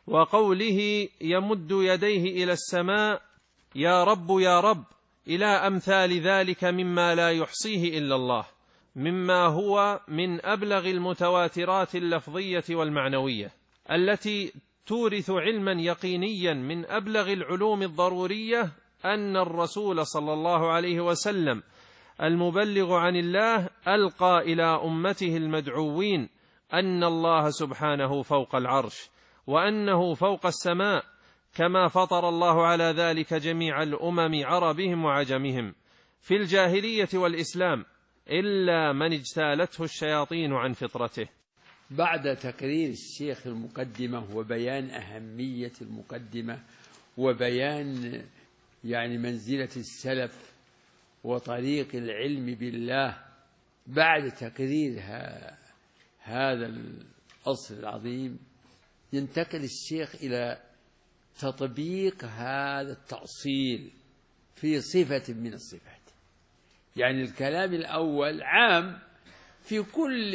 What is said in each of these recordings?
وقوله يمد يديه إلى السماء يا رب يا رب، إلى أمثال ذلك مما لا يحصيه إلا الله، مما هو من أبلغ المتواترات اللفظية والمعنوية التي تورث علما يقينيا من أبلغ العلوم الضرورية أن الرسول صلى الله عليه وسلم المبلغ عن الله ألقى إلى أمته المدعوين أن الله سبحانه فوق العرش، وأنه فوق السماء، كما فطر الله على ذلك جميع الأمم عربهم وعجمهم في الجاهلية والإسلام، إلا من اجتالته الشياطين عن فطرته. بعد تقرير الشيخ المقدمة وبيان أهمية المقدمة وبيان منزلة السلف وطريق العلم بالله، بعد تقرير هذا الأصل العظيم ينتقل الشيخ إلى تطبيق هذا التأصيل في صفة من الصفات. الكلام الأول عام في كل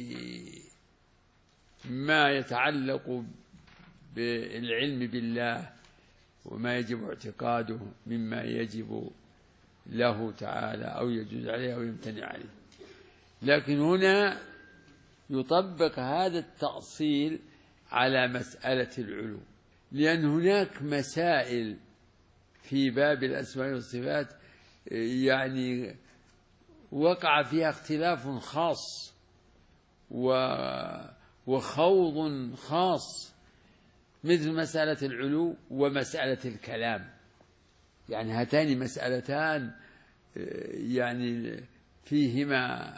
ما يتعلق بالعلم بالله وما يجب اعتقاده مما يجب له تعالى أو يجوز عليه أو يمتنع عليه، لكن هنا يطبق هذا التأصيل على مسألة العلو، لأن هناك مسائل في باب الأسماء والصفات وقع فيها اختلاف خاص وخوض خاص، مثل مسألة العلو ومسألة الكلام. هاتان مسألتان فيهما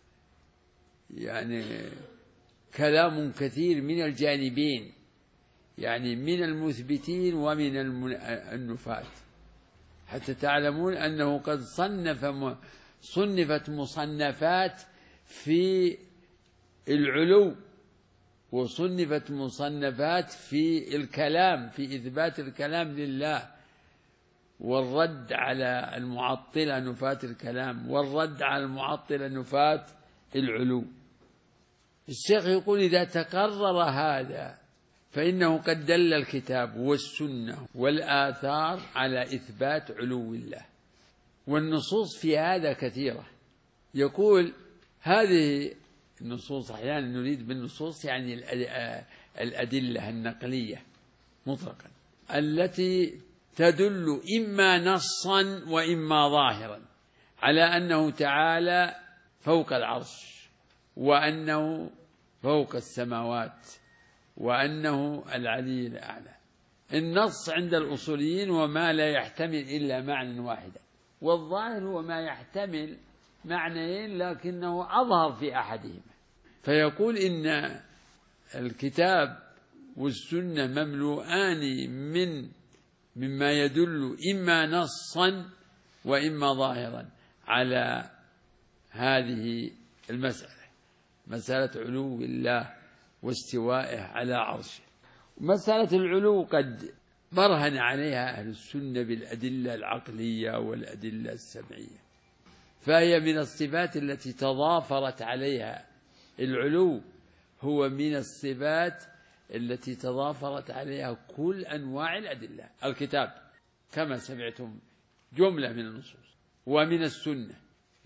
كلام كثير من الجانبين، من المثبتين ومن النفاة، حتى تعلمون أنه قد صنفت مصنفات في العلو وصنفت مصنفات في الكلام، في إثبات الكلام لله والرد على المعطلة نفاة الكلام والرد على المعطلة نفاة العلو. الشيخ يقول إذا تقرر هذا فإنه قد دل الكتاب والسنة والآثار على إثبات علو الله، والنصوص في هذا كثيرة. يقول هذه النصوص، أحيانا نريد بالنصوص الأدلة النقلية مطلقا التي تدل إما نصا وإما ظاهرا على أنه تعالى فوق العرش وأنه فوق السماوات وأنه العلي الأعلى. النص عند الأصوليين وما لا يحتمل إلا معنى واحدا، والظاهر هو ما يحتمل معنيين لكنه أظهر في أحدهما. فيقول إن الكتاب والسنة مملوءان مما يدل إما نصا وإما ظاهرا على هذه المسألة، مسألة علو الله واستوائه على عرشه. مسألة العلو قد برهن عليها أهل السنة بالأدلة العقلية والأدلة السمعية، فهي من الصفات التي تضافرت عليها العلو، هو من الصفات التي تضافرت عليها كل أنواع الأدلة، الكتاب كما سمعتم جملة من النصوص ومن السنة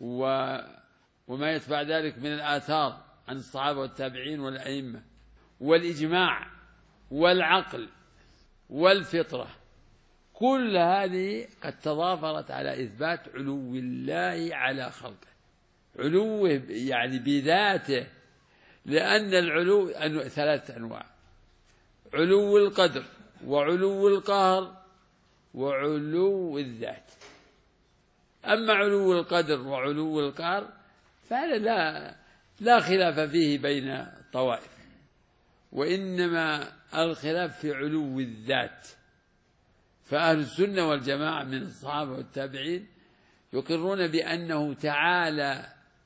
وما يتبع ذلك من الآثار عن الصحابة والتابعين والأئمة والإجماع والعقل والفطرة، كل هذه قد تضافرت على إثبات علو الله على خلقه، علوه بذاته، لأن العلو ثلاثة أنواع: علو القدر وعلو القهر وعلو الذات. أما علو القدر وعلو القهر فهذا لا خلاف فيه بين الطوائف، وإنما الخلاف في علو الذات. فأهل السنة والجماعة من الصحابة والتابعين يقرون بأنه تعالى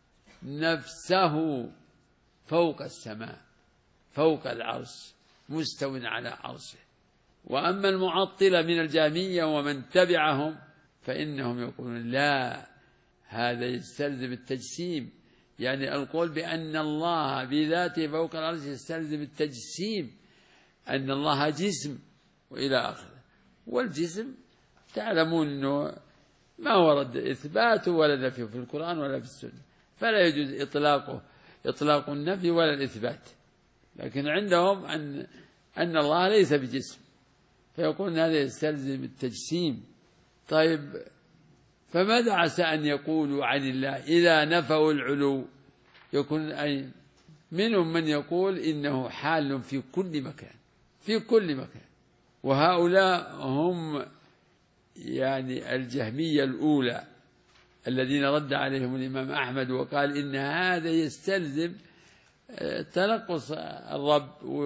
نفسه فوق السماء فوق العرش مستو على عرشه. وأما المعطلة من الجهمية ومن تبعهم فإنهم يقولون لا، هذا يستلزم التجسيم، القول بأن الله بذاته فوق العرش يستلزم التجسيم، أن الله جسم وإلى آخره. والجسم تعلمون أنه ما ورد إثباته ولا نفيه في القرآن ولا في السنة، فلا يجوز إطلاق النفي ولا الإثبات. لكن عندهم أن الله ليس بجسم، فيقول هذا يستلزم التجسيم. طيب، فماذا عسى أن يقولوا عن الله إذا نفوا العلو؟ يكون أي منهم من يقول إنه حال في كل مكان، في كل مكان. وهؤلاء هم يعني الجهمية الأولى الذين رد عليهم الإمام أحمد وقال إن هذا يستلزم تنقص الرب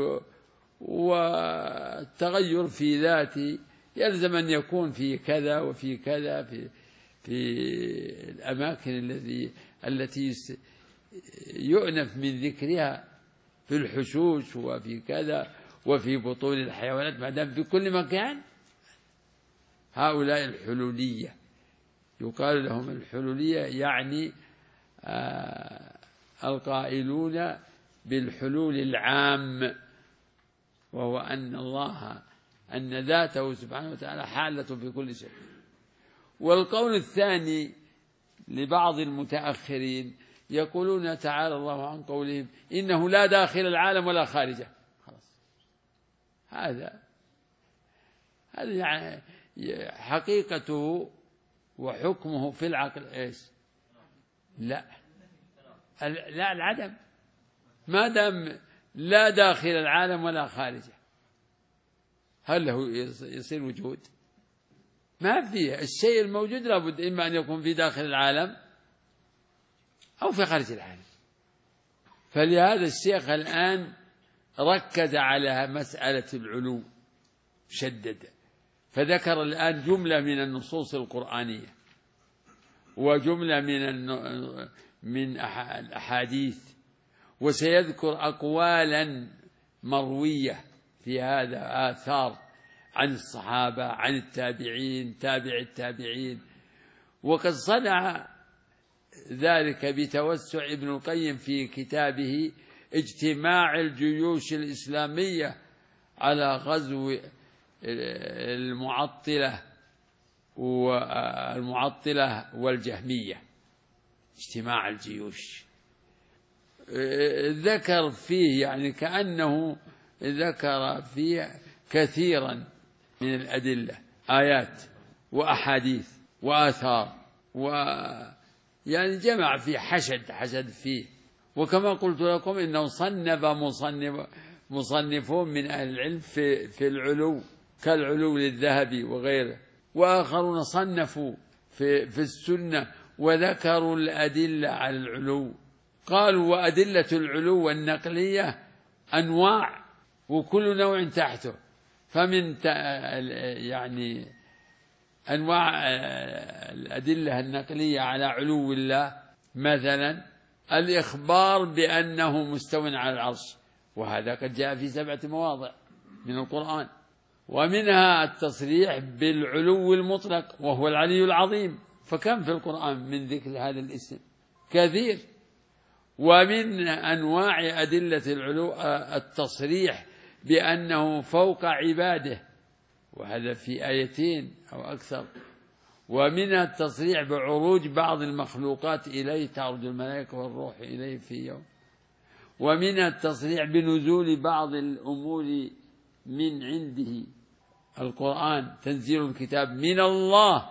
والتغير في ذاته، يلزم أن يكون في كذا وفي كذا في الأماكن التي يؤنف من ذكرها في الحشوش وفي كذا وفي بطون الحيوانات، ما دام في كل مكان. هؤلاء الحلولية يقال لهم الحلولية، يعني القائلون بالحلول العام، وهو أن ذاته سبحانه وتعالى حالة في كل شيء. والقول الثاني لبعض المتأخرين يقولون تعالى الله عن قولهم إنه لا داخل العالم ولا خارجه. خلاص، هذا يعني حقيقته وحكمه في العقل إيش؟ لا العدم، ما دام لا داخل العالم ولا خارجه، هل له يصير وجود؟ ما فيه. الشيء الموجود لابد إما أن يكون في داخل العالم أو في خارج العالم. فلهذا الشيخ الآن ركز على مسألة العلو، شدد، فذكر الآن جملة من النصوص القرآنية وجملة من الأحاديث، وسيذكر أقوالا مروية في هذا، آثار عن الصحابة، عن التابعين، تابع التابعين. وقد صنع ذلك بتوسع ابن القيم في كتابه اجتماع الجيوش الإسلامية على غزو المعطلة والجهمية. اجتماع الجيوش ذكر فيه، يعني كأنه ذكر فيه كثيرا من الأدلة، آيات وأحاديث وآثار، يعني جمع فيه، حشد فيه. وكما قلت لكم إنه صنف مصنفون من أهل العلم في العلو، كالعلو للذهبي وغيره، وآخرون صنفوا في السنة وذكروا الأدلة على العلو. قالوا وأدلة العلو النقلية أنواع، وكل نوع تحته. فمن يعني أنواع الأدلة النقلية على علو الله مثلا الإخبار بأنه مستو على العرش، وهذا قد جاء في 7 مواضع من القرآن. ومنها التصريح بالعلو المطلق وهو العلي العظيم، فكم في القرآن من ذكر هذا الاسم؟ كثير. ومن أنواع أدلة العلو التصريح بأنه فوق عباده، وهذا في 2 أو أكثر. ومنها التصريح بعروج بعض المخلوقات إليه، تعرج الملائكة والروح إليه في يوم. ومنها التصريح بنزول بعض الأمور من عنده، القرآن تنزيل الكتاب من الله،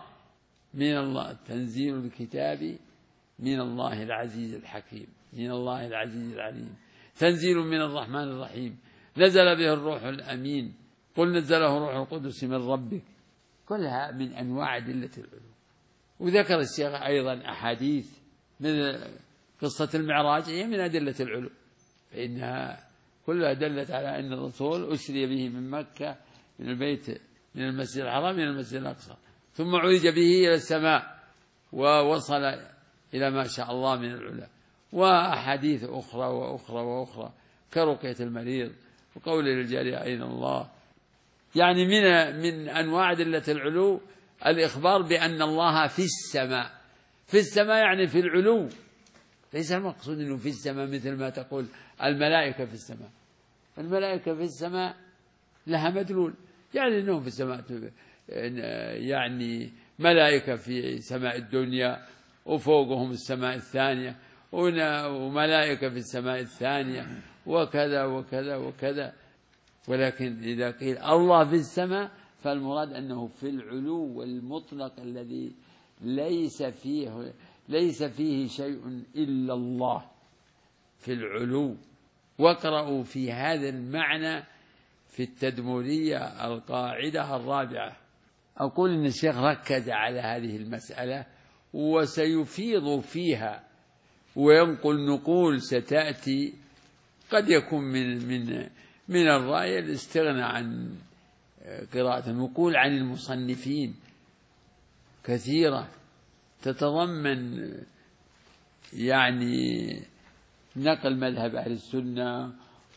تنزيل الكتاب من الله العزيز الحكيم، من الله العزيز العليم، تنزيل من الرحمن الرحيم، نزل به الروح الأمين، قل نزله روح القدس من ربك. كلها من أنواع أدلة العلو. وذكر الشيخ أيضا أحاديث من قصة المعراج، هي من أدلة العلو، فإنها كلها دلت على أن الرسول أسري به من مكة، من البيت، من المسجد الحرام، من المسجد الأقصى، ثم عرج به إلى السماء ووصل إلى ما شاء الله من العلا. وأحاديث أخرى وأخرى وأخرى كرقية المريض وقول للجارية أين الله. يعني من أنواع أدلة العلو الإخبار بأن الله في السماء. في السماء يعني في العلو، ليس المقصود أنه في السماء مثل ما تقول الملائكة في السماء. الملائكة في السماء لها مدلول، يعني أنهم في السماء، يعني ملائكة في سماء الدنيا وفوقهم السماء الثانية، وملائكة في السماء الثانية، وكذا وكذا وكذا. ولكن إذا قيل الله في السماء فالمراد أنه في العلو المطلق الذي ليس فيه شيء إلا الله، في العلو. واقرأوا في هذا المعنى في التدمرية القاعدة الرابعة. أقول إن الشيخ ركز على هذه المسألة وسيفيض فيها وينقل نقول ستأتي، قد يكون من الرأي الاستغناء عن قراءة النقول عن المصنفين كثيرة تتضمن يعني نقل مذهب أهل السنة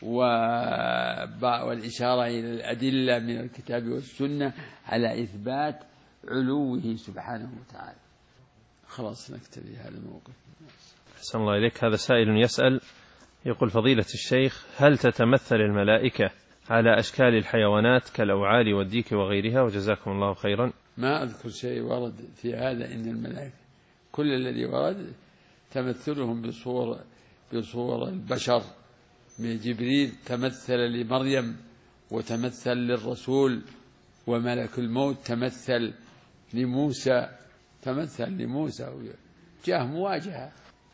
والإشارة إلى الأدلة من الكتاب والسنة على إثبات علوه سبحانه وتعالى. خلاص نكتفي هذا الموقف. أحسن الله إليك. هذا سائل يسأل يقول: فضيلة الشيخ، هل تتمثل الملائكة على أشكال الحيوانات كالأوعال والديك وغيرها؟ وجزاكم الله خيرا. ما أذكر شيء ورد في هذا، إن الملائكة كل الذي ورد تمثلهم بصور البشر. من جبريل تمثل لمريم وتمثل للرسول، وملك الموت تمثل لموسى جاء مواجهة.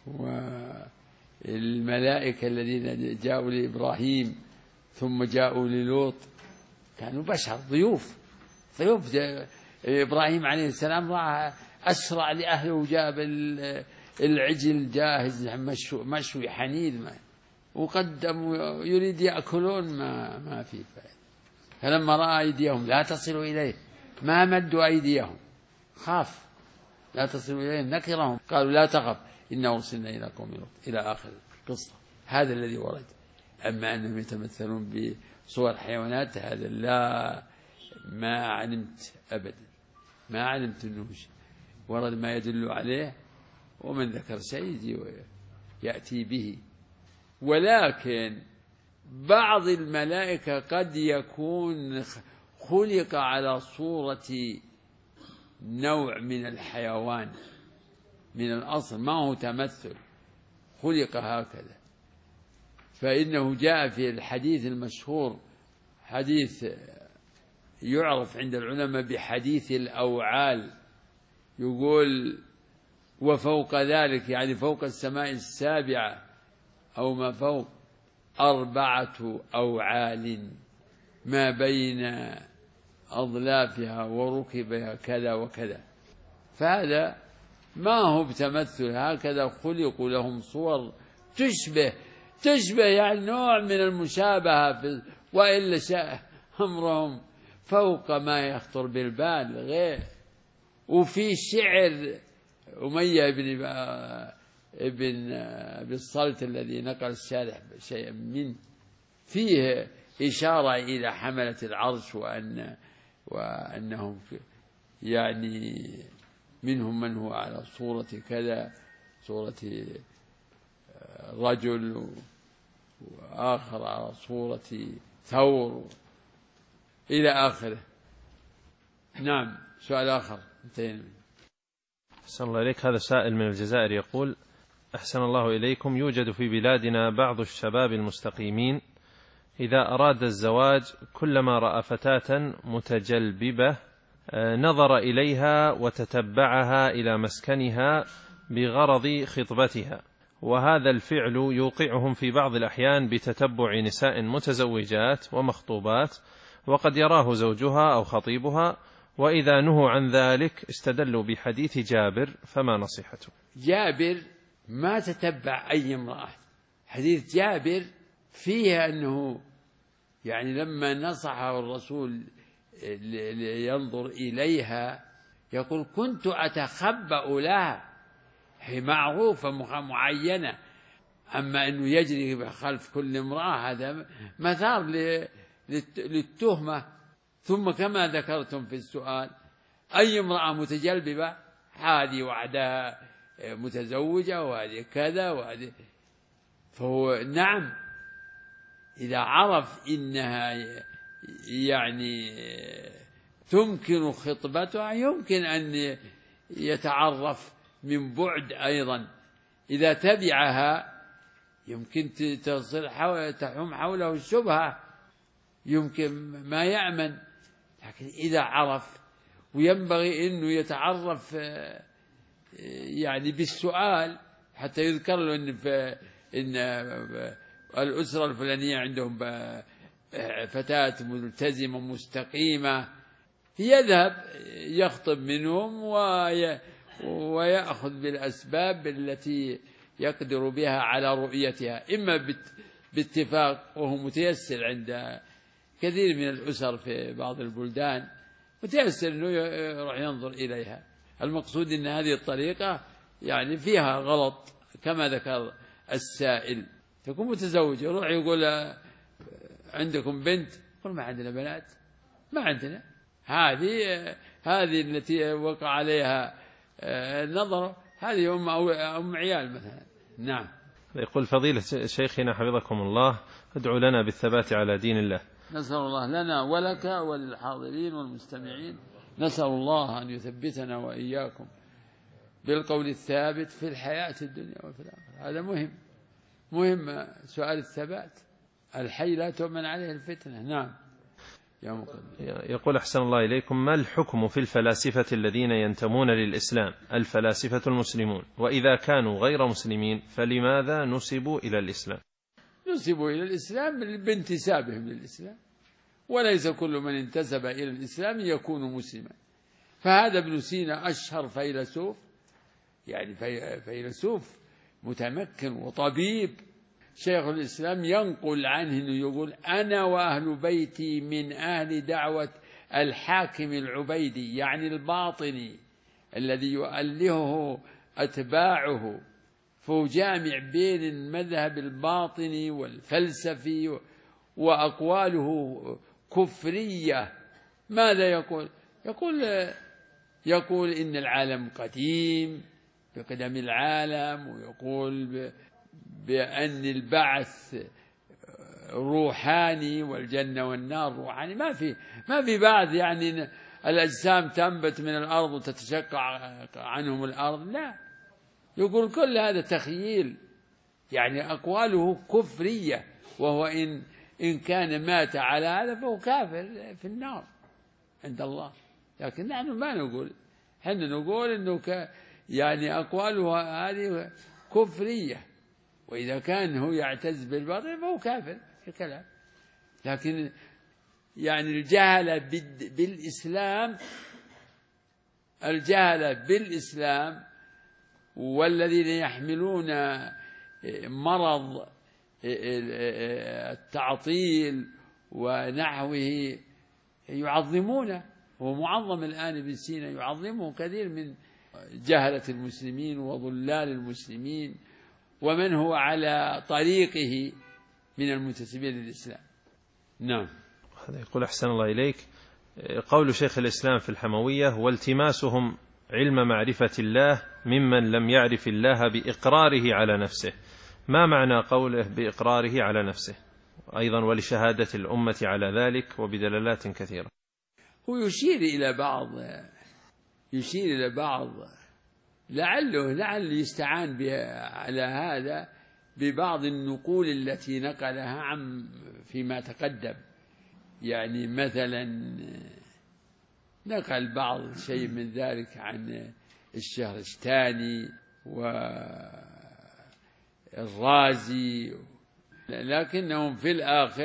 والملائكة الذين جاءوا لإبراهيم ثم جاءوا للوط كانوا بشر ضيوف. إبراهيم عليه السلام راح أسرع لأهله وجاب العجل جاهز مشوي حنيذ، وقدموا يريد يأكلون ما في فائدة. فلما رأى أيديهم لا تصل إليه ما مدوا أيديهم، خاف لا تصل إليه، نكرهم، قالوا لا تخف إنا أرسلنا إلى قوم لوط، إلى آخر القصة. هذا الذي ورد. أما أنهم يتمثلون بصور حيوانات هذا لا، ما علمت أبدا، ما علمت أنه ورد ما يدل عليه، ومن ذكر شيء يأتي به. ولكن بعض الملائكة قد يكون خلق على صورة نوع من الحيوان من الأصل، ما هو تمثل، خلق هكذا. فإنه جاء في الحديث المشهور، حديث يعرف عند العلماء بحديث الأوعال، يقول: وفوق ذلك، يعني فوق السماء السابعة أو ما فوق، 4 أوعال ما بين أضلافها وركبها كذا وكذا. فهذا ما هو بتمثل، هكذا خلقوا لهم صور تشبه يعني نوع من المشابهة، وإلا شاء أمرهم فوق ما يخطر بالبال غير. وفي شعر أمية ابن الصلت الذي نقل الشارح شيئا منه فيه إشارة إلى حملة العرش، وأنهم يعني منهم من هو على صورة كذا، صورة رجل، وآخر على صورة ثور، إلى آخره. نعم. سؤال آخر انتهينا. أحسن الله إليك. هذا سائل من الجزائر يقول: أحسن الله إليكم، يوجد في بلادنا بعض الشباب المستقيمين إذا أراد الزواج كلما رأى فتاة متجلببة نظر إليها وتتبعها إلى مسكنها بغرض خطبتها، وهذا الفعل يوقعهم في بعض الأحيان بتتبع نساء متزوجات ومخطوبات، وقد يراه زوجها أو خطيبها، وإذا نهوا عن ذلك استدلوا بحديث جابر، فما نصيحته؟ جابر ما تتبع أي امرأة. حديث جابر فيه أنه يعني لما نصحه الرسول لينظر إليها يقول: كنت أتخبأ لها، هي معروفة معينة. أما أنه يجري خلف كل امرأة هذا مثار للتهمة. ثم كما ذكرتم في السؤال، أي امرأة متجلببة، هذه وحدها متزوجة وهذه كذا وهذه، فهو نعم إذا عرف إنها يعني تمكن خطبتها يمكن أن يتعرف من بعد أيضا. إذا تبعها يمكن تحوم حوله الشبهة، يمكن ما يأمن. لكن إذا عرف، وينبغي أنه يتعرف يعني بالسؤال، حتى يذكر له إن الأسرة الفلانية عندهم فتاة ملتزمة مستقيمة، يذهب يخطب منهم ويأخذ بالأسباب التي يقدر بها على رؤيتها، إما باتفاق، وهو متيسر عند كثير من الأسر في بعض البلدان، متيسر أنه يروح ينظر إليها. المقصود أن هذه الطريقة يعني فيها غلط كما ذكر السائل. تكون متزوج يروح يقول عندكم بنت؟ يقول ما عندنا بنات، ما عندنا. هذه التي وقع عليها النظر، هذه أم عيال مثلا. نعم. يقول فضيلة شيخنا حفظكم الله، ادعوا لنا بالثبات على دين الله. نسأل الله لنا ولك وللحاضرين والمستمعين، نسأل الله أن يثبتنا وإياكم بالقول الثابت في الحياة الدنيا وفي الآخرة. هذا مهم سؤال الثبات. الحي لا تؤمن عليه الفتنة. نعم. يقول أحسن الله إليكم، ما الحكم في الفلاسفة الذين ينتمون للإسلام، الفلاسفة المسلمون، وإذا كانوا غير مسلمين فلماذا نسبوا إلى الإسلام؟ نسبوا إلى الإسلام بانتسابهم للإسلام، وليس كل من انتسب إلى الإسلام يكون مسلما. فهذا ابن سينا أشهر فيلسوف، يعني فيلسوف متمكن وطبيب. شيخ الإسلام ينقل عنه أنه يقول: أنا وأهل بيتي من أهل دعوة الحاكم العبيدي، يعني الباطني الذي يؤلهه أتباعه، فهو جامع بين المذهب الباطني والفلسفي، وأقواله كفرية. ماذا يقول؟ يقول إن العالم قديم بقدم العالم، ويقول بأن البعث روحاني والجنة والنار روحاني. ما في بعث، يعني الأجسام تنبت من الأرض وتتشقق عنهم الأرض، لا. يقول كل هذا تخييل، يعني أقواله كفرية، وهو إن كان مات على هذا فهو كافر في النار عند الله. لكن نحن ما نقول، حنا نقول إنه يعني أقواله هذه كفرية، وإذا كان هو يعتز بالباطل فهو كافر في الكلام. لكن يعني الجهل بالإسلام والذين يحملون مرض التعطيل ونحوه يعظمونه. هو معظم الآن ابن سينا، يعظمه كثير من جهلة المسلمين وضلال المسلمين ومن هو على طريقه من المنتسبين للإسلام. نعم. هذا يقول أحسن الله إليك، قول شيخ الإسلام في الحموية: والتماسهم علم معرفة الله ممن لم يعرف الله بإقراره على نفسه. ما معنى قوله بإقراره على نفسه؟ أيضا ولشهادة الأمة على ذلك وبدلالات كثيرة. هو يشير إلى بعض لعل يستعان على هذا ببعض النقول التي نقلها عن فيما تقدم. يعني مثلا نقل بعض شيء من ذلك عن الشهرستاني والرازي، لكنهم في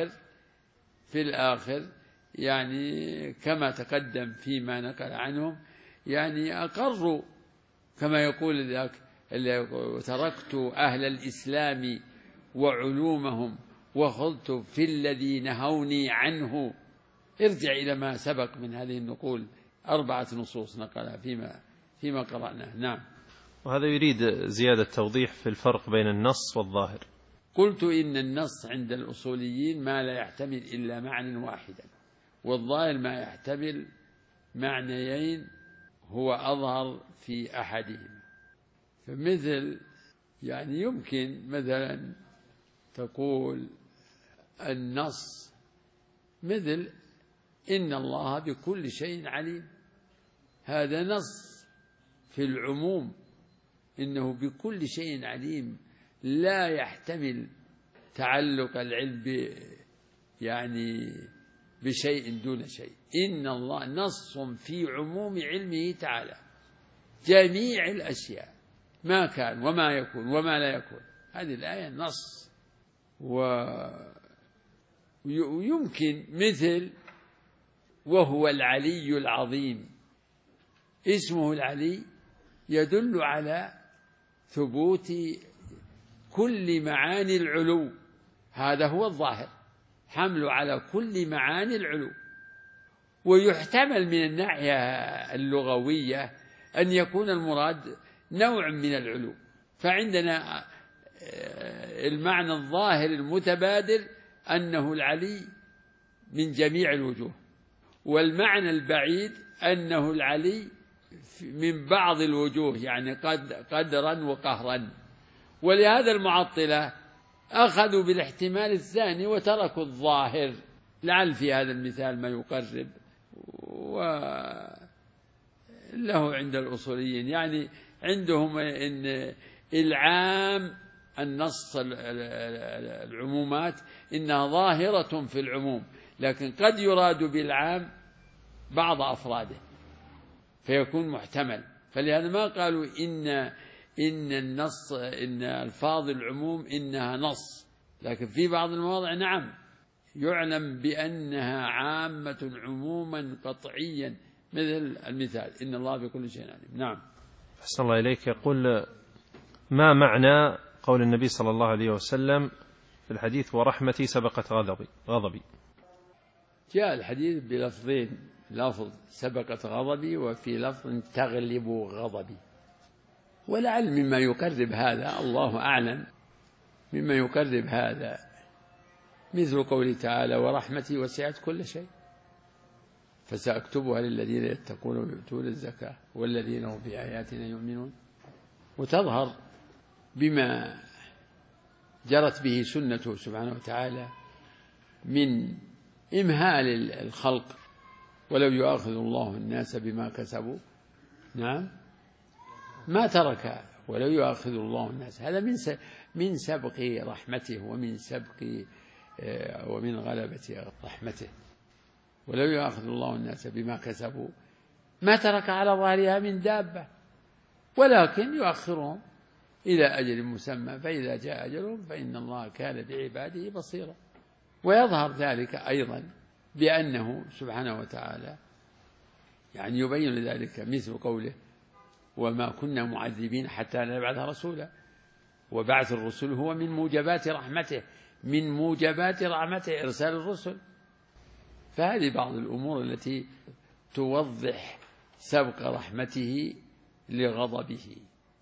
الآخر يعني كما تقدم فيما نقل عنهم، يعني أقروا كما يقول ذاك: وتركت أهل الإسلام وعلومهم وخضت في الذي نهوني عنه. ارجع إلى ما سبق من هذه النقول، 4 نصوص نقلها فيما قرأناه. نعم. وهذا يريد زيادة توضيح في الفرق بين النص والظاهر. قلت إن النص عند الأصوليين ما لا يحتمل إلا معنى واحدا، والظاهر ما يحتمل معنيين هو أظهر في أحدهما. فمثل يعني يمكن مثلا تقول النص مثل إن الله بكل شيء عليم. هذا نص في العموم، إنه بكل شيء عليم، لا يحتمل تعلق العلم يعني بشيء دون شيء. إن الله نص في عموم علمه تعالى جميع الأشياء، ما كان وما يكون وما لا يكون. هذه الآية نص. ويمكن مثل وهو العلي العظيم، اسمه العلي يدل على ثبوت كل معاني العلو، هذا هو الظاهر، حمله على كل معاني العلو. ويحتمل من الناحية اللغوية أن يكون المراد نوع من العلو، فعندنا المعنى الظاهر المتبادر أنه العلي من جميع الوجوه، والمعنى البعيد أنه العلي من بعض الوجوه، يعني قدرا وقهرا. ولهذا المعطلة أخذوا بالاحتمال الثاني وتركوا الظاهر، لعل في هذا المثال ما يقرب وله عند الأصوليين. يعني عندهم إن العام النص العمومات إنها ظاهرة في العموم، لكن قد يراد بالعام بعض أفراده فيكون محتمل. فلهذا ما قالوا إن النص إن ألفاظ العموم إنها نص، لكن في بعض المواضع نعم يعلم بأنها عامة عموما قطعيا، مثل المثال إن الله بكل شيء عليم. نعم. أحسن الله إليك. يقول: ما معنى قول النبي صلى الله عليه وسلم في الحديث: ورحمتي سبقت غضبي؟ جاء الحديث بلفظين، لفظ سبقت غضبي وفي لفظ تغلب غضبي، ولعل مما يقرب هذا، الله أعلم، مما يقرب هذا مثل قوله تعالى: ورحمتي وسعت كل شيء فسأكتبها للذين يتقون ويؤتون الزكاة والذين هم بآياتنا يؤمنون. وتظهر بما جرت به سنته سبحانه وتعالى من إمهال الخلق، ولو يؤاخذ الله الناس بما كسبوا نعم ما ترك، ولو يؤاخذ الله الناس، هذا من سبق رحمته ومن سبق ومن غلبة رحمته. ولو يؤاخذ الله الناس بما كسبوا ما ترك على ظهرها من دابة، ولكن يؤخرهم إلى أجل مسمى، فإذا جاء أجلهم فإن الله كان بعباده بصيرا. ويظهر ذلك أيضا بأنه سبحانه وتعالى يعني يبين ذلك مثل قوله: وما كنا معذبين حتى نبعث رسولا. وبعث الرسل هو من موجبات رحمته، من موجبات رحمته إرسال الرسل. فهذه بعض الأمور التي توضح سبق رحمته لغضبه.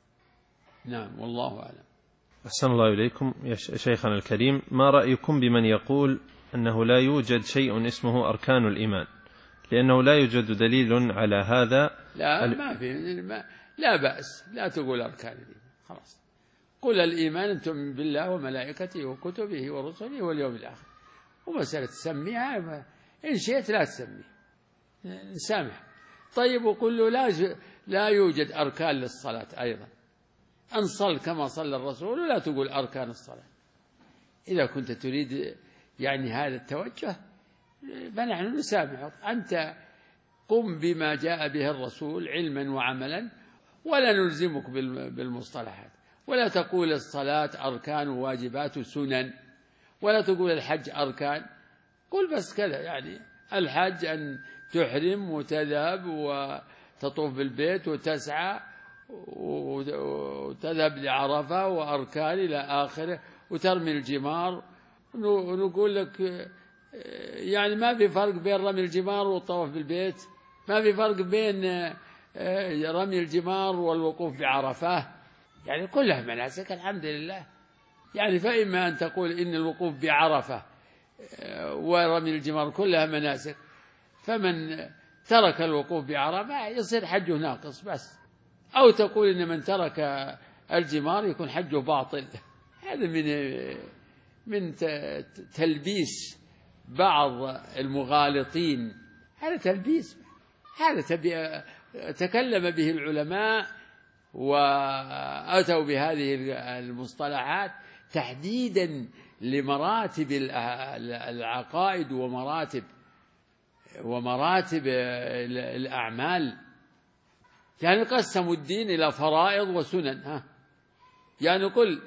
نعم، والله أعلم. أحسن الله إليكم يا شيخنا الكريم. ما رأيكم بمن يقول أنه لا يوجد شيء اسمه أركان الإيمان، لأنه لا يوجد دليل على هذا؟ لا بأس، لا تقول أركان الإيمان، خلاص قل الإيمان أن تؤمن بالله وملائكته وكتبه ورسله واليوم الآخر. ومسألة تسميها إن شئت لا تسميه، نسامح. طيب وقل له لا يوجد أركان للصلاة أيضا، أن صل كما صلى الرسول، ولا تقول أركان الصلاة. إذا كنت تريد يعني هذا التوجه فنحن نسامحك، أنت قم بما جاء به الرسول علما وعملا، ولا نلزمك بالمصطلحات. ولا تقول الصلاة أركان وواجبات سنن، ولا تقول الحج أركان، قل بس كذا، يعني الحج أن تحرم وتذهب وتطوف بالبيت وتسعى وتذهب لعرفة وأركان إلى آخره وترمي الجمار. ونقول لك يعني ما في فرق بين رمي الجمار والطواف بالبيت، ما في فرق بين رمي الجمار والوقوف بعرفة، يعني كلها مناسك الحمد لله. يعني فإما أن تقول إن الوقوف بعرفة ورمي الجمار كلها مناسك، فمن ترك الوقوف بعرفة يصير حجه ناقص بس، أو تقول إن من ترك الجمار يكون حجه باطل. هذا من تلبيس بعض المغالطين هذا تلبيس، هذا تكلم به العلماء وأتوا بهذه المصطلحات تحديدا لمراتب العقائد ومراتب الأعمال. يعني قسموا الدين إلى فرائض وسنن. يعني قل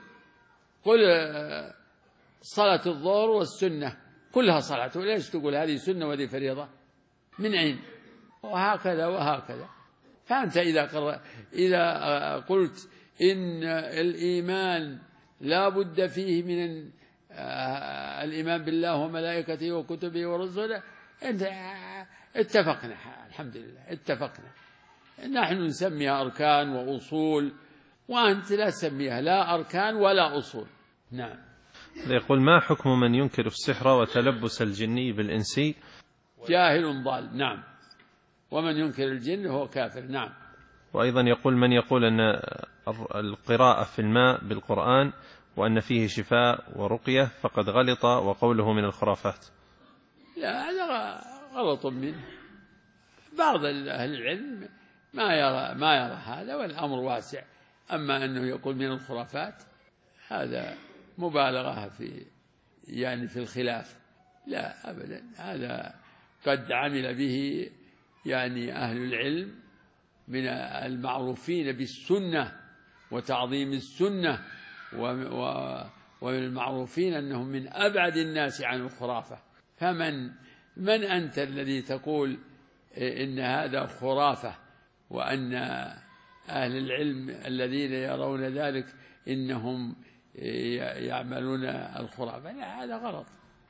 صلاة الظهر والسنة كلها صلاة، وليش تقول هذه سنة وهذه فريضة؟ من أين؟ وهكذا وهكذا. فأنت إذا قلت إن الإيمان لا بد فيه من الإيمان بالله وملائكته وكتبه ورسله، أنت اتفقنا، الحمد لله اتفقنا. نحن نسميها أركان وأصول، وأنت لا تسميها لا أركان ولا أصول. نعم. يقول: ما حكم من ينكر السحر وتلبس الجني بالإنسي؟ جاهل ضال. نعم. ومن ينكر الجن هو كافر. نعم. وأيضا يقول: من يقول أن القراءة في الماء بالقرآن وأن فيه شفاء ورقية فقد غلط وقوله من الخرافات. لا، هذا غلط منه. بعض أهل العلم ما يرى هذا، والأمر واسع. أما أنه يقول من الخرافات هذا مبالغة في الخلاف. لا أبدا، هذا قد عمل به أهل العلم من المعروفين بالسنة وتعظيم السنة، ومن المعروفين أنهم من أبعد الناس عن الخرافة. من أنت الذي تقول إن هذا خرافة، وأن أهل العلم الذين يرون ذلك إنهم يعملون الخرافة؟ لا، هذا غلط.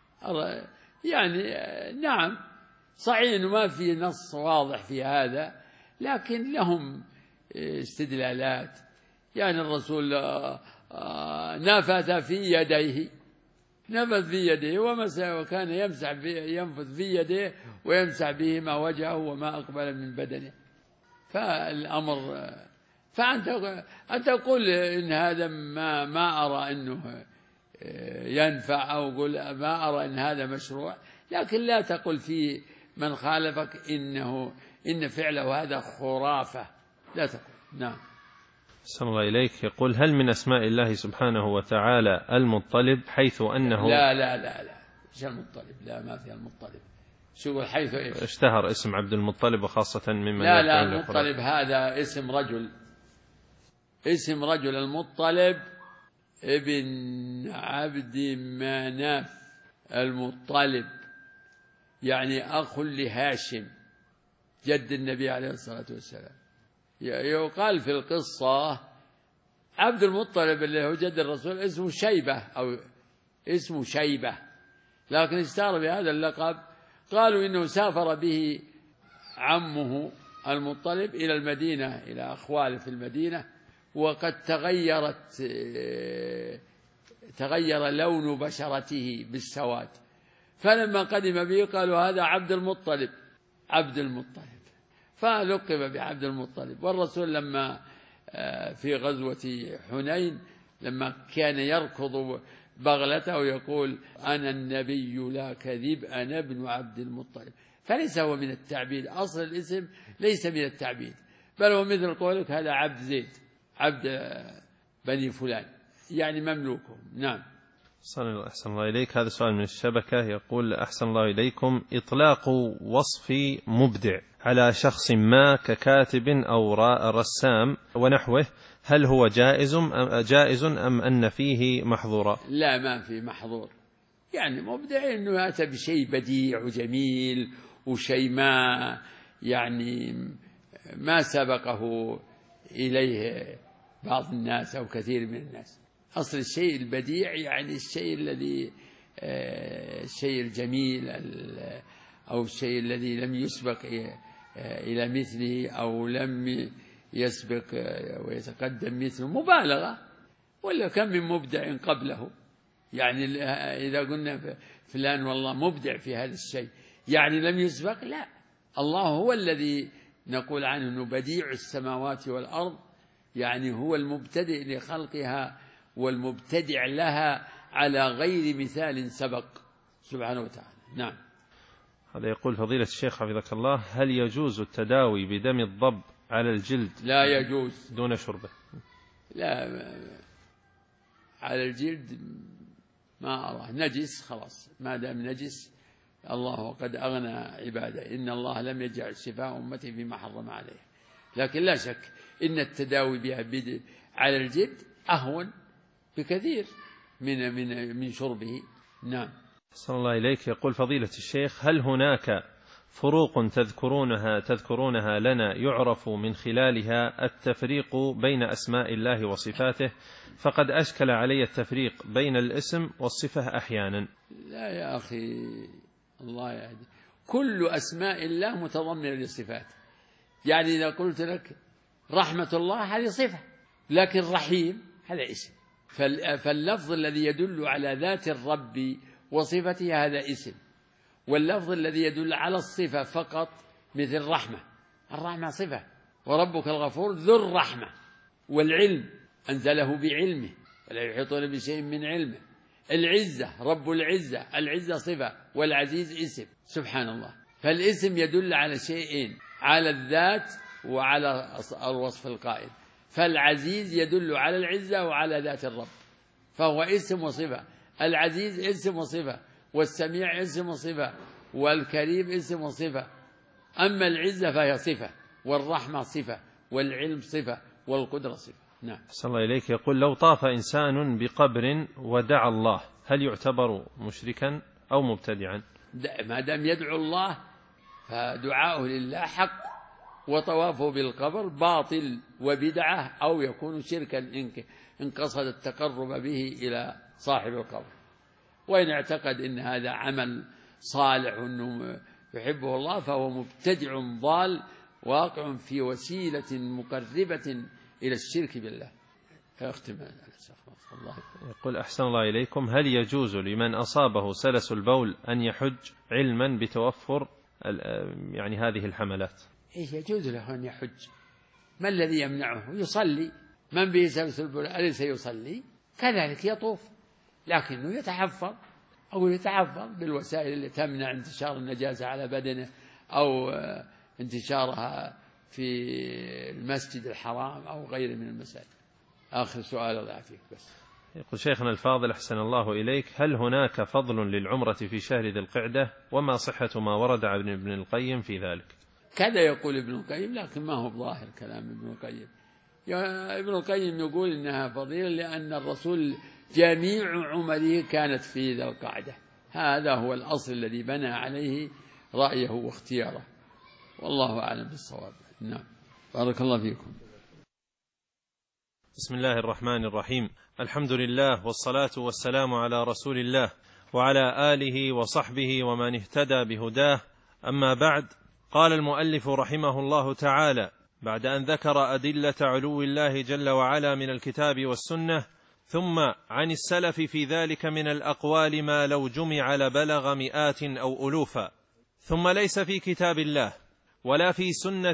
نعم، صحيح أنه ما في نص واضح في هذا، لكن لهم استدلالات. الرسول نفث في يديه وكان ينفث في يديه ويمسح بهما وجهه وما أقبل من بدنه. فالأمر أنت تقول إن هذا ما أرى أنه ينفع، أو قل ما أرى أن هذا مشروع، لكن لا تقل في من خالفك إن فعله هذا خرافة، لا تقول. نعم. أحسن الله إليك. يقول: هل من أسماء الله سبحانه وتعالى المطلب، حيث أنه لا مش المطلب، لا، ما في المطلب. شو حيث إيش؟ اشتهر اسم عبد المطلب، وخاصة ممن لا المطلب هذا اسم رجل المطلب ابن عبد مناف المطلب، أخ لهاشم جد النبي عليه الصلاة والسلام. يقال في القصة عبد المطلب اللي هو جد الرسول اسمه شيبة، لكن اشتهر بهذا اللقب. قالوا إنه سافر به عمه المطلب إلى المدينة، إلى أخواله في المدينة، وقد تغير لون بشرته بالسواد، فلما قدم به قالوا هذا عبد المطلب، فلقب بعبد المطلب. والرسول لما في غزوة حنين لما كان يركض بغلته ويقول: أنا النبي لا كذب، أنا ابن عبد المطلب، فليس هو من التعبيد. أصل الاسم ليس من التعبيد، بل هو مثل قولك هذا عبد زيد، عبد بني فلان، مملوكهم. نعم. أحسن الله إليك. هذا سؤال من الشبكة. يقول: أحسن الله إليكم، إطلاق وصف مبدع على شخص ما ككاتب أو رسام ونحوه، هل هو جائز أم أن فيه محظورا؟ لا، ما فيه محظور. مبدع إنه أتى بشيء بديع وجميل، وشيء ما سبقه إليه بعض الناس أو كثير من الناس. أصل الشيء البديع الشيء الذي الشيء الجميل، أو الشيء الذي لم يسبق إلى مثله، أو لم يسبق ويتقدم مثله، مبالغة. ولا كم من مبدع قبله. إذا قلنا فلان والله مبدع في هذا الشيء، لم يسبق، لا، الله هو الذي نقول عنه أنه بديع السماوات والأرض، هو المبتدئ لخلقها والمبتدع لها على غير مثال سبق سبحانه وتعالى. نعم. هذا يقول فضيلة الشيخ حفظك الله: هل يجوز التداوي بدم الضب على الجلد؟ لا يجوز دون شربه. لا، على الجلد ما أراه، نجس خلاص، ما دام نجس الله قد أغنى عباده، إن الله لم يجعل شفاء أمتي فيما حرم عليه. لكن لا شك إن التداوي بها على الجلد أهون بكثير من شربه. نعم. صلى الله إليك. يقول فضيلة الشيخ: هل هناك فروق تذكرونها لنا يعرف من خلالها التفريق بين أسماء الله وصفاته؟ فقد أشكل علي التفريق بين الاسم والصفة أحيانا. لا يا أخي، الله يهدي، كل أسماء الله متضمنة للصفات. يعني إذا قلت لك رحمة الله هذه صفة، لكن رحيم هذا اسم. فاللفظ الذي يدل على ذات الرب وصفته هذا اسم، واللفظ الذي يدل على الصفة فقط مثل رحمة، الرحمة صفة، وربك الغفور ذو الرحمة، والعلم أنزله بعلمه ولا يحيطون بشيء من علمه. العزة رب العزة، العزة صفة، والعزيز اسم، سبحان الله. فالاسم يدل على شيئين، على الذات وعلى الوصف القائل. فالعزيز يدل على العزة وعلى ذات الرب، فهو اسم وصفة. العزيز اسم وصفة، والسميع اسم وصفة، والكريم اسم وصفة. أما العزة فهي صفة، والرحمة صفة، والعلم صفة، والقدرة صفة. نعم. صلى الله إليك. يقول: لو طاف إنسان بقبر ودعا الله هل يعتبر مشركا أو مبتدعا؟ ما دام يدعو الله فدعاؤه لله حق، وطوافه بالقبر باطل وبدعة، أو يكون شركا إن قصد التقرب به إلى صاحب القبر. وإن اعتقد إن هذا عمل صالح وأنه يحبه الله فهو مبتدع ضال واقع في وسيلة مقربة إلى الشرك بالله. أختم الله. يقول: أحسن الله إليكم، هل يجوز لمن أصابه سلس البول أن يحج علما بتوفر يعني هذه الحملات؟ يجوز له أن يحج، ما الذي يمنعه؟ يصلي. من به سلس البول أليس يصلي؟ كذلك يطوف، لكنه يتحفظ، أو يتحفظ بالوسائل التي تمنع انتشار النجاسة على بدنه أو انتشارها في المسجد الحرام أو غيره من المساجد. آخر سؤال الله يعافيك بس. يقول شيخنا الفاضل أحسن الله إليك: هل هناك فضل للعمرة في شهر ذي القعدة؟ وما صحة ما ورد عن ابن القيم في ذلك؟ كذا يقول ابن القيم، لكن ما هو ظاهر كلام ابن القيم. ابن القيم يقول إنها فضيلة لأن الرسول جميع عمره كانت في ذي القعدة، هذا هو الأصل الذي بنى عليه رأيه واختياره، والله أعلم بالصواب. نعم. بارك الله فيكم. بسم الله الرحمن الرحيم. الحمد لله، والصلاة والسلام على رسول الله وعلى آله وصحبه ومن اهتدى بهداه. أما بعد، قال المؤلف رحمه الله تعالى بعد أن ذكر أدلة علو الله جل وعلا من الكتاب والسنة، ثم عن السلف في ذلك من الأقوال ما لو جمع لبلغ مئات أو ألوفا، ثم ليس في كتاب الله ولا في سنة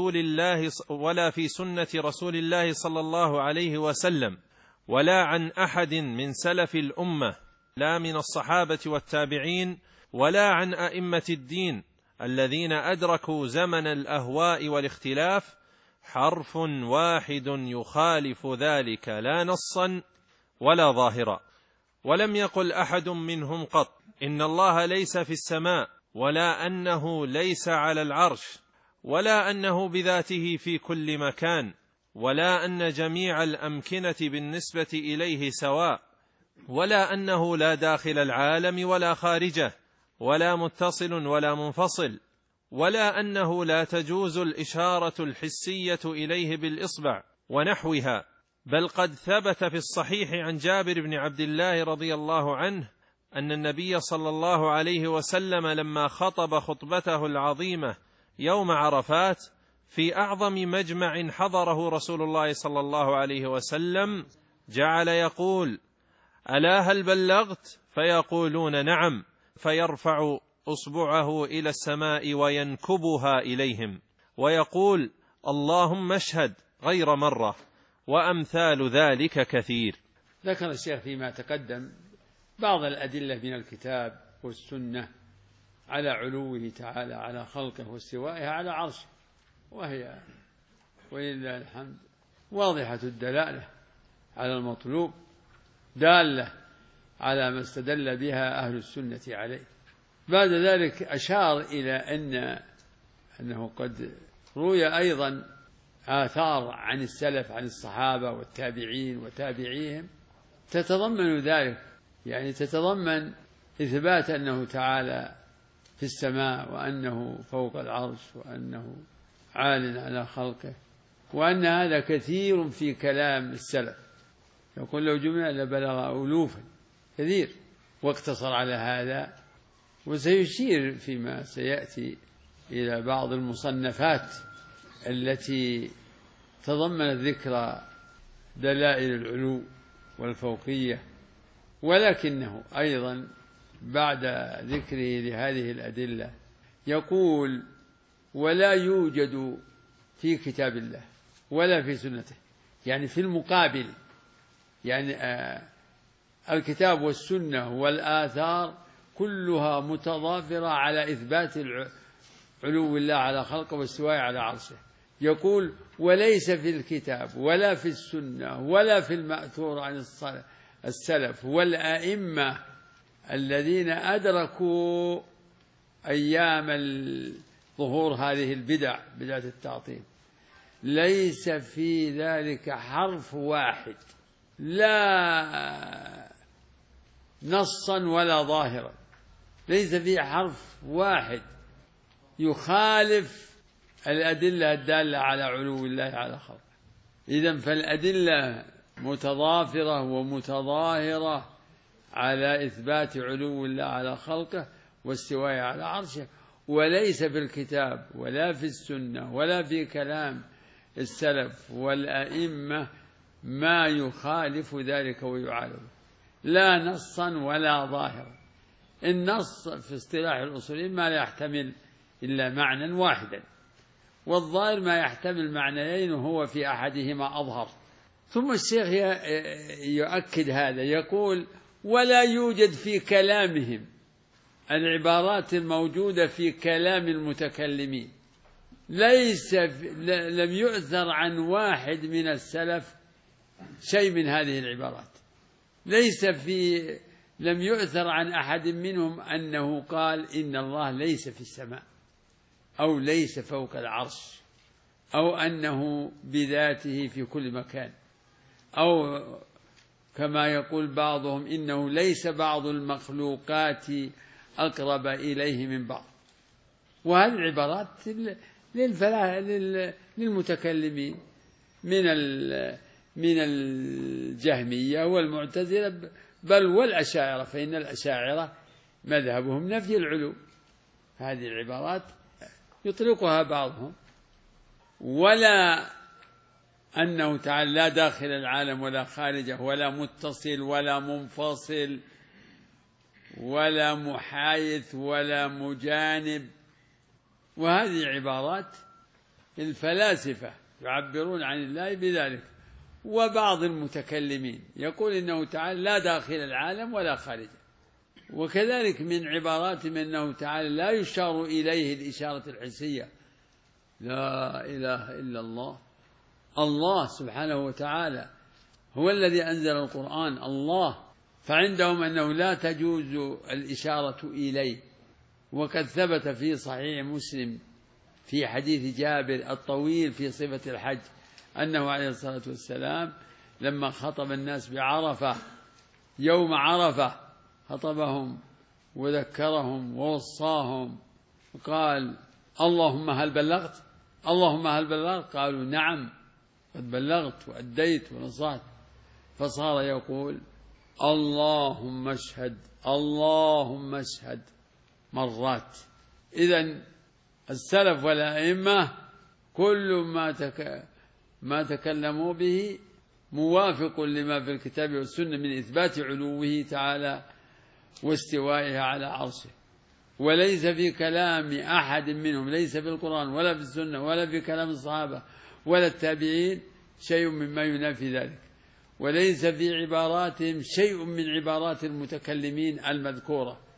رسول الله صلى الله عليه وسلم ولا عن أحد من سلف الأمة، لا من الصحابة والتابعين ولا عن أئمة الدين الذين أدركوا زمن الأهواء والاختلاف، حرف واحد يخالف ذلك لا نصا ولا ظاهرا. ولم يقل أحد منهم قط إن الله ليس في السماء، ولا أنه ليس على العرش، ولا أنه بذاته في كل مكان، ولا أن جميع الأمكنة بالنسبة إليه سواء، ولا أنه لا داخل العالم ولا خارجه، ولا متصل ولا منفصل، ولا أنه لا تجوز الإشارة الحسية إليه بالإصبع ونحوها. بل قد ثبت في الصحيح عن جابر بن عبد الله رضي الله عنه أن النبي صلى الله عليه وسلم لما خطب خطبته العظيمة يوم عرفات في أعظم مجمع حضره رسول الله صلى الله عليه وسلم جعل يقول: ألا هل بلغت؟ فيقولون: نعم، فيرفع أصبعه إلى السماء وينكبها إليهم ويقول: اللهم اشهد، غير مرة، وأمثال ذلك كثير. ذكر الشيخ فيما تقدم بعض الأدلة من الكتاب والسنة على علوه تعالى على خلقه واستوائه على عرشه، وهي ولله الحمد واضحة الدلالة على المطلوب، دالة على ما استدل بها أهل السنة عليه. بعد ذلك أشار إلى أنه قد روي أيضا آثار عن السلف عن الصحابة والتابعين وتابعيهم تتضمن ذلك، يعني تتضمن إثبات أنه تعالى في السماء، وأنه فوق العرش، وأنه عال على خلقه، وأن هذا كثير في كلام السلف، يقول لو جمع لبلغ ألوفا كثير، واقتصر على هذا. وسيشير فيما سيأتي إلى بعض المصنفات التي تضمنت ذكر دلائل العلو والفوقية، ولكنه أيضا بعد ذكره لهذه الأدلة يقول: ولا يوجد في كتاب الله ولا في سنته، يعني في المقابل، يعني الكتاب والسنة والآثار كلها متضافرة على إثبات علو الله على خلقه واستوائه على عرشه. يقول: وليس في الكتاب ولا في السنة ولا في المأثور عن السلف والأئمة الذين أدركوا أيام ظهور هذه البدع، بدعة التعطيل، ليس في ذلك حرف واحد، لا نصا ولا ظاهرا، ليس فيه حرف واحد يخالف الأدلة الدالة على علو الله على خلقه. إذن فالأدلة متضافرة ومتظاهرة على إثبات علو الله على خلقه واستوائه على عرشه، وليس في الكتاب ولا في السنة ولا في كلام السلف والأئمة ما يخالف ذلك ويعارضه، لا نصا ولا ظاهرا. النص في اصطلاح الأصوليين ما لا يحتمل إلا معنى واحدا، والظاهر ما يحتمل معنيين وهو في أحدهما أظهر. ثم الشيخ يؤكد هذا، يقول: ولا يوجد في كلامهم العبارات الموجودة في كلام المتكلمين، لم يؤثر عن واحد من السلف شيء من هذه العبارات، لم يؤثر عن أحد منهم أنه قال إن الله ليس في السماء، أو ليس فوق العرش، أو أنه بذاته في كل مكان، أو كما يقول بعضهم إنه ليس بعض المخلوقات أقرب إليه من بعض. وهذه العبارات للمتكلمين من الجهمية والمعتزلة بل والأشاعرة، فإن الأشاعرة مذهبهم نفي العلو. هذه العبارات يطلقها بعضهم، ولا أنه تعالى لا داخل العالم ولا خارجه، ولا متصل ولا منفصل ولا محايث ولا مجانب. وهذه عبارات الفلاسفة يعبرون عن الله بذلك، وبعض المتكلمين يقول إنه تعالى لا داخل العالم ولا خارجه. وكذلك من عباراتهم أنه تعالى لا يشار إليه الإشارة الحسية، لا إله إلا الله، الله سبحانه وتعالى هو الذي أنزل القرآن، الله، فعندهم أنه لا تجوز الإشارة إليه. وقد ثبت في صحيح مسلم في حديث جابر الطويل في صفة الحج أنه عليه الصلاة والسلام لما خطب الناس بعرفة يوم عرفة خطبهم وذكرهم ووصاهم وقال: اللهم هل بلغت؟ اللهم هل بلغت؟ قالوا: نعم قد بلغت وأديت ونصحت. فصار يقول: اللهم اشهد اللهم اشهد مرات. إذن السلف والأئمة كل ما تكلموا به موافق لما في الكتاب والسنة من إثبات علوه تعالى واستوائه على عرشه، وليس في كلام أحد منهم، ليس في القرآن ولا في السنة ولا في كلام الصحابة ولا التابعين شيء مما ينافي ذلك، وليس في عباراتهم شيء من عبارات المتكلمين المذكورة،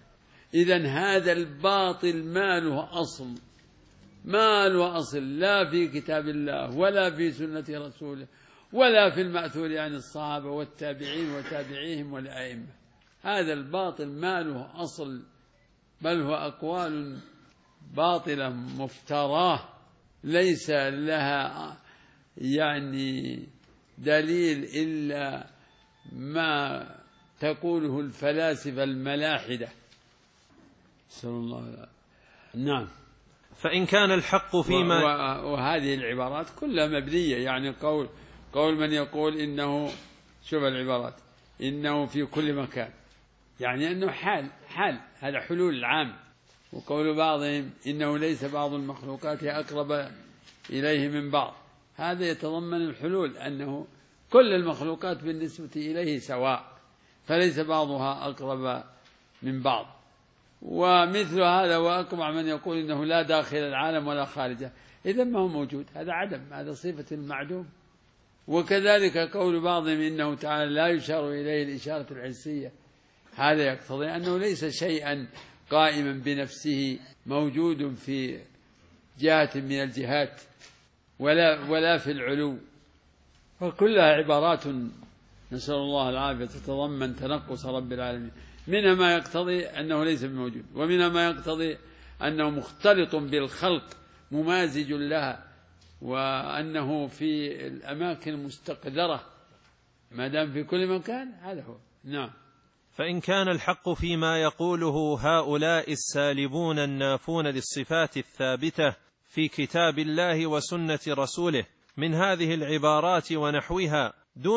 إذن هذا الباطل ما له أصل، ما له أصل لا في كتاب الله ولا في سنة رسوله ولا في المأثور عن الصحابة والتابعين وتابعيهم والأئمة. هذا الباطل ما له أصل، بل هو أقوال باطلة مفتراه ليس لها يعني دليل إلا ما تقوله الفلاسفة الملاحدة. نسأل الله. نعم. فإن كان الحق فيما وهذه العبارات كلها مبنية، يعني قول من يقول إنه، شوف العبارات، إنه في كل مكان، يعني أنه حال هذا حلول العام. وقول بعضهم إنه ليس بعض المخلوقات أقرب إليه من بعض، هذا يتضمن الحلول، أنه كل المخلوقات بالنسبة إليه سواء، فليس بعضها أقرب من بعض. ومثل هذا وأقبع من يقول إنه لا داخل العالم ولا خارجه، إذن ما هو موجود، هذا عدم، هذا صفة المعدوم. وكذلك قول بعضهم إنه تعالى لا يشار إليه الإشارة الحسية، هذا يقتضي أنه ليس شيئا قائما بنفسه موجود في جهة من الجهات ولا في العلو. وكلها عبارات نسأل الله العافية تتضمن تنقص رب العالمين، منها ما يقتضي أنه ليس بموجود، ومنها ما يقتضي أنه مختلط بالخلق ممازج لها، وأنه في الأماكن المستقدرة، ما دام في كل مكان هذا هو. نعم. فإن كان الحق فيما يقوله هؤلاء السالبون النافون للصفات الثابتة في كتاب الله وسنة رسوله من هذه العبارات ونحوها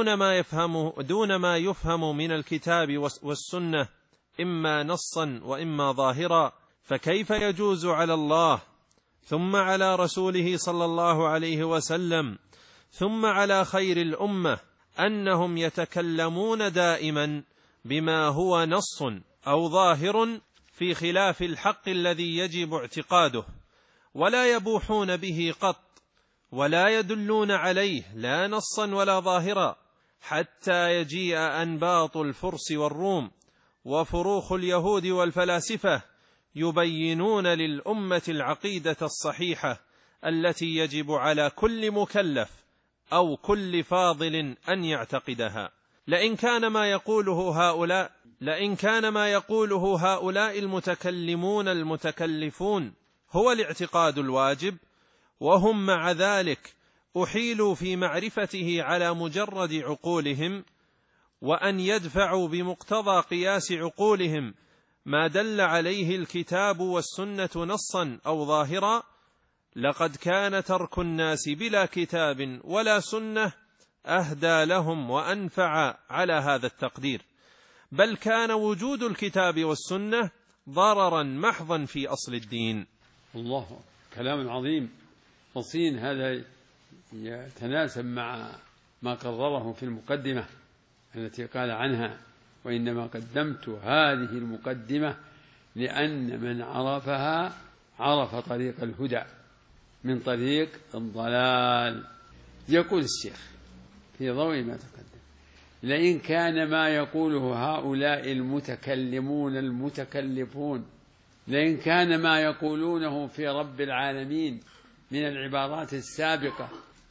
دون ما يفهم من الكتاب والسنة إما نصا وإما ظاهرا، فكيف يجوز على الله ثم على رسوله صلى الله عليه وسلم ثم على خير الأمة أنهم يتكلمون دائما بما هو نص أو ظاهر في خلاف الحق الذي يجب اعتقاده، ولا يبوحون به قط ولا يدلون عليه لا نصا ولا ظاهرا، حتى يجيء أنباط الفرس والروم وفروخ اليهود والفلاسفة يبينون للأمة العقيدة الصحيحة التي يجب على كل مكلف أو كل فاضل أن يعتقدها. لئن كان ما يقوله هؤلاء المتكلمون المتكلفون هو الاعتقاد الواجب، وهم مع ذلك أحيلوا في معرفته على مجرد عقولهم، وأن يدفعوا بمقتضى قياس عقولهم ما دل عليه الكتاب والسنة نصا أو ظاهرا، لقد كان ترك الناس بلا كتاب ولا سنة أهدى لهم وأنفع على هذا التقدير، بل كان وجود الكتاب والسنة ضررا محضا في أصل الدين. الله، كلام عظيم فصين، هذا يتناسب مع ما قرره في المقدمة التي قال عنها: وإنما قدمت هذه المقدمة لأن من عرفها عرف طريق الهدى من طريق الضلال. يقول الشيخ في ضوء ما تقدم: لئن كان ما يقوله هؤلاء المتكلمون المتكلفون، لئن كان ما يقولونه في رب العالمين من العبارات السابقة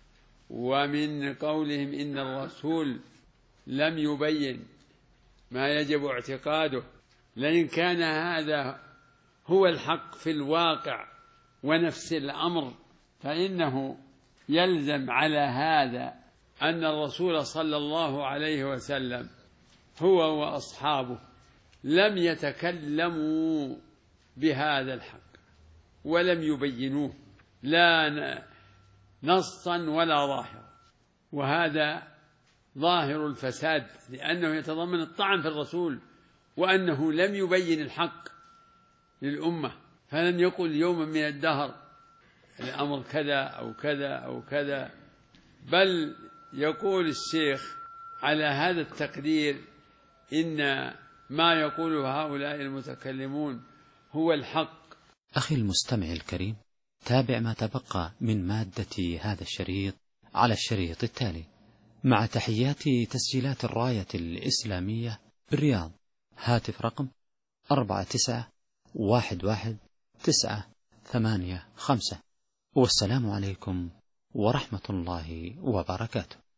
ومن قولهم إن الرسول لم يبين ما يجب اعتقاده، لئن كان هذا هو الحق في الواقع ونفس الأمر، فإنه يلزم على هذا أن الرسول صلى الله عليه وسلم هو وأصحابه لم يتكلموا بهذا الحق ولم يبينوه لا نصا ولا ظاهرا، وهذا ظاهر الفساد، لأنه يتضمن الطعن في الرسول وأنه لم يبين الحق للأمة، فلم يقل يوما من الدهر الأمر كذا أو كذا أو كذا، بل يقول الشيخ على هذا التقدير إن ما يقوله هؤلاء المتكلمون هو الحق. أخي المستمع الكريم، تابع ما تبقى من مادة هذا الشريط على الشريط التالي، مع تحيات تسجيلات الراية الإسلامية بالرياض. هاتف رقم 49 11 985. والسلام عليكم ورحمة الله وبركاته.